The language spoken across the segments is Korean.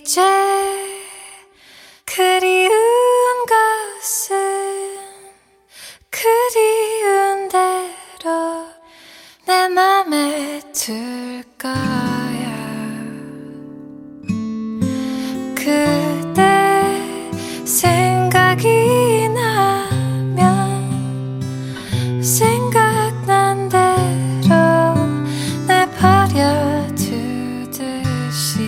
이제 그리운 것은 그리운 대로 내 맘에 들 거야. 그대 생각이 나면 생각난 대로 내 버려두듯이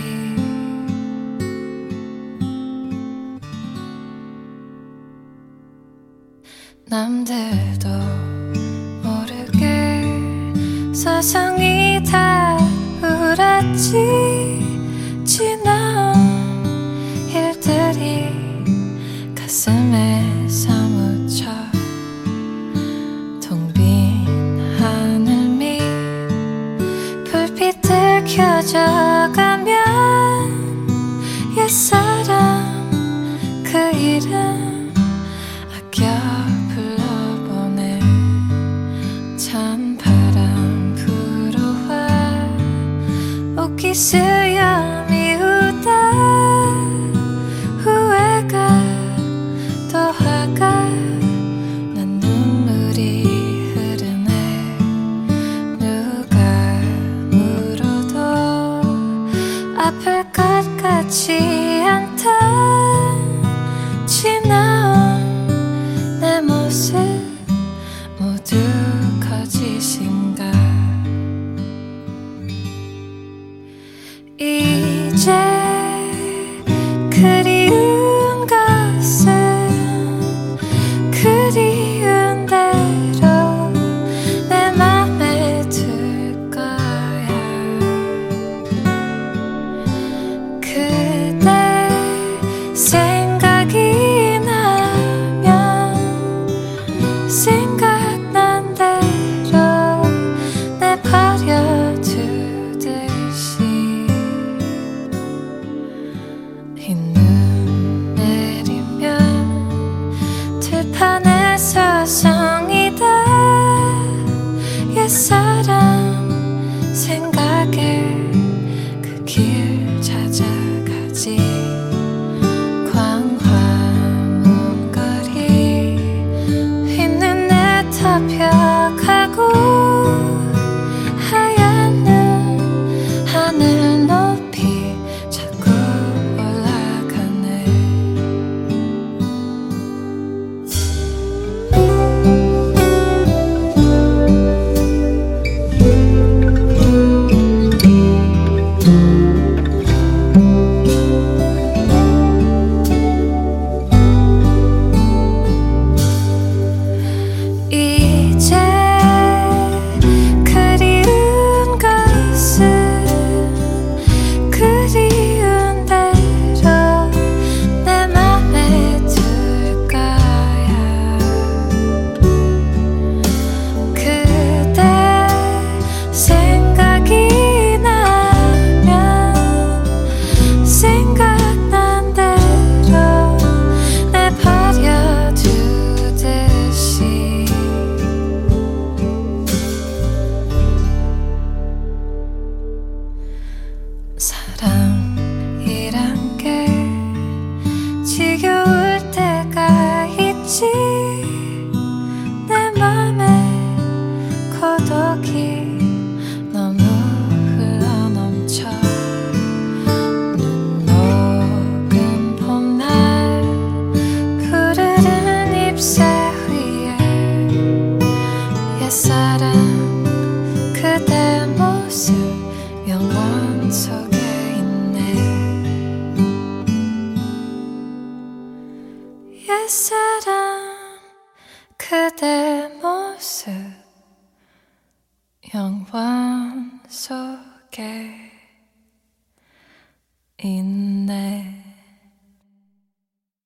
남들도 모르게 서성이 다 울었지. 지나온 일들이 가슴에 사무쳐 텅 빈 하늘 밑 불빛들 켜져가면 옛사랑 그 이름 아껴 불러보내. 찬바람 불어와 옷깃 수염이 우다. 후회가 또 화가 난 눈물이 흐르네. 누가 물어도 아플 것 같지 않다. 지나온 내 모습 모두 거짓인가. 이제 그리운 것은 그리운 대로 내 맘에 들 거야. 그대 생각이 나면 생각난 대로 내 버려두듯이 흰눈 내리면 들판에 서성이다. 옛사람 생각에 그 길 찾아가지. 광화문 거리 흰눈에 덮여가고 하얀 눈 하늘 높이 자꾸 올라가네. 이제 그리운 것은 그리운 대로 내 맘에 들 거야. 그대 생각이 나면 생각난 대로 내 버려두듯이 사랑이란 게 지겨울 때가 있지. 내 맘에 고독이 너무 흘러넘쳐. 눈 녹은 봄날 푸르른 잎새 위에 옛사랑 그대 모습 영원 속에 있네. 옛사랑 그대 모습 영원 속에 있네.